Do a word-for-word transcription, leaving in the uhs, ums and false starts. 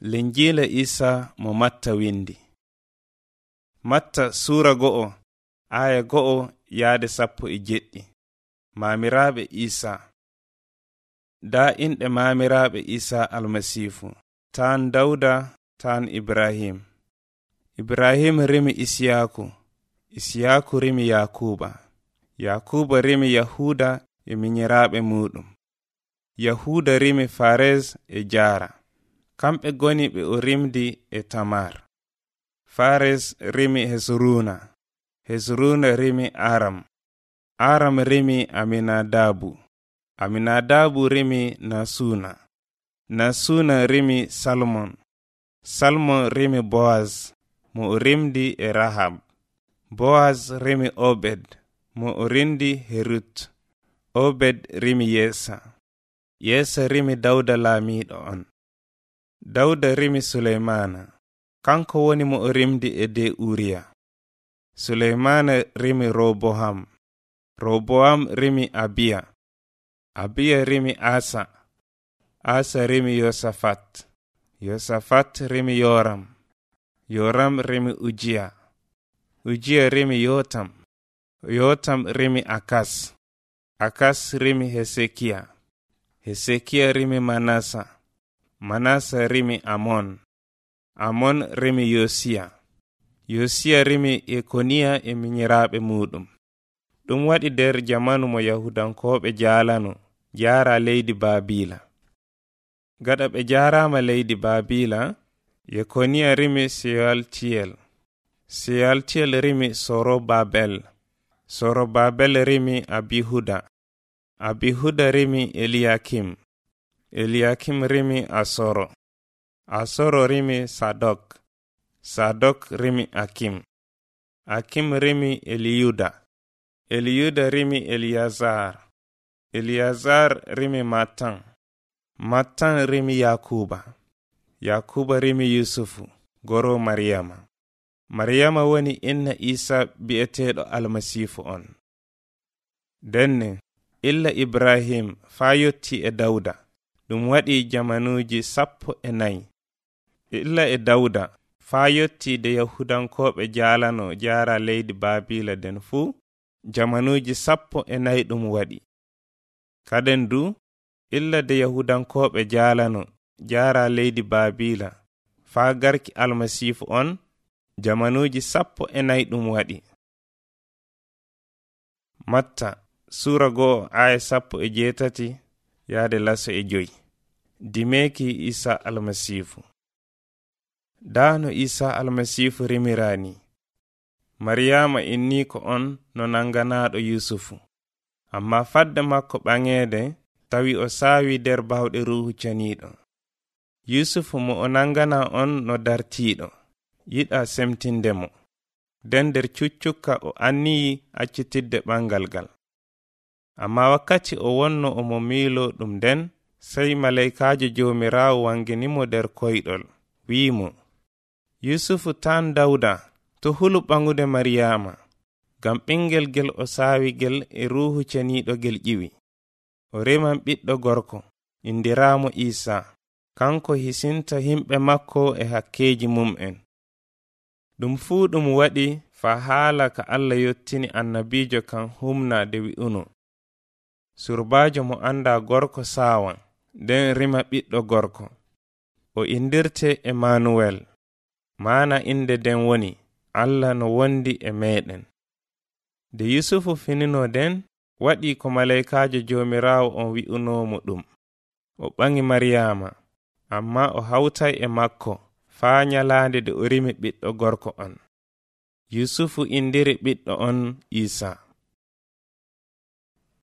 Linjiila Isa mo Matta windi. Matta sura go'o aya go'o yaade sappo e jeɗɗi. Maamiraɓe Isa. Da inɗe maamiraɓe Isa almasifu. Tan Dawda, tan Ibrahim. Ibrahim rimi Isiyaku. Isiyaku rimi Yakuba. Yakuba rimi Yahuda e minyiraɓe muɗum. Yahuda rimi Farez e Jara. Kamɓe goni ɓe o rimdi e Tamar. Farez rimi Hesruna. Hesruna rimi Aram. Aram rimi Aminadabu. Aminadabu rimi Nasuna. Nasuna rimi Salmon. Salmon rimi Boaz, mo o rimdi e Rahab. Boaz rimi Obed, mo o rindi Herut. Obed rimi Yesa. Yesa rimi Dawda laamiɗo on. Dawda rimi Suleymana. Kanko woni mo o rimdi e de Uriya. Suleymana rimi Roboham. Roboham rimi Abiya. Abiya rimi Asa. Asa rimi Yosafat. Yosafat rimi Yoram. Yoram rimi Ujiya. Ujiya rimi Yotam. Yotam rimi Akas. Akas rimi Hesekiya. Hesekiya rimi Manasa. Manasa rimi Amon. Amon rimi Yosiya. Yosiya rimi Ekoniya e minyiraɓe muɗum. Ɗum waɗi der jamanu mo Yahudankoɓe jaalano jaara leydi Babila. Gada ɓe jaarama leydi Babila, Yekoniya rimi Seyaltiyel. Seyaltiyel rimi Sorobabel. Sorobabel rimi Abihuda. Abihuda rimi Eliakim. Eliakim rimi Asoro. Asoro rimi Sadok. Sadok rimi Akim. Akim rimi Eliyuda. Eliyuda rimi Eliazar. Eliazar rimi Matan. Matan rimi Yakuba. Yakuba rimi Yusufu, goro Maryama. Maryama woni inna Isa bi'eteɗo almasifu on. Denne, illa Ibrahim fa yotti e Dawda. Ɗum waɗi jamanuji sappo e nayi. Illa e Dawda fa yotti de Yahudankoɓe jaalano jaara leydi Babila den fu, jamanuji sappo e nayi ɗum waɗi. Kaden du, illa de Yahudankoɓe jaalano jaara leydi Babila fa garki almasifu on, jamanuji sappo e nayi ɗum waɗi. Matta sura go'o aya sappo e jeetati yaade laso e joyi. Dimeki Isa almasifu. Dano Isa almasifu rimirani. Maryama inni ko on no nanganaɗo Yusufu. Amma fadda makko ɓangede tawi o saawi der bawɗe ruhu caniɗo. Yusufu mo o nangana on no dartiɗo, yiɗa semtindemo. Den der cuccukka o anniyi accitidde ɓangal gal. Amma wakkati o wonno omo miilo ɗum den, sey malaikajo jomirawo wanginimo der koyɗol, wiimo, Yusufu tan Dawda, to hulu ɓangude Maryama, gam ɓingel gel o saawi gel e ruhu caniɗo gel ƴiwi. O reman ɓiɗɗo gorko, indiramo Isa, kanko hisinta himɓe makko e hakkeji mum'en. Ɗum fuu ɗum waɗi fa haala ka Allah yottini annabijo kan humna de wi'uno. Surbajo mo anda gorko sawan, den rima ɓiɗɗo gorko. O indirte Emmanuel. Mana inde den woni, Allah no wondi e meɗen. De Yusufu finino den, waɗi ko malaikajo jomirawo on wi'unomo ɗum. O ɓangi Maryama, amma o hawtay e makko, faa nyalande de o rimi ɓiɗɗo gorko on. Yusufu indiri ɓiɗɗo on Isa.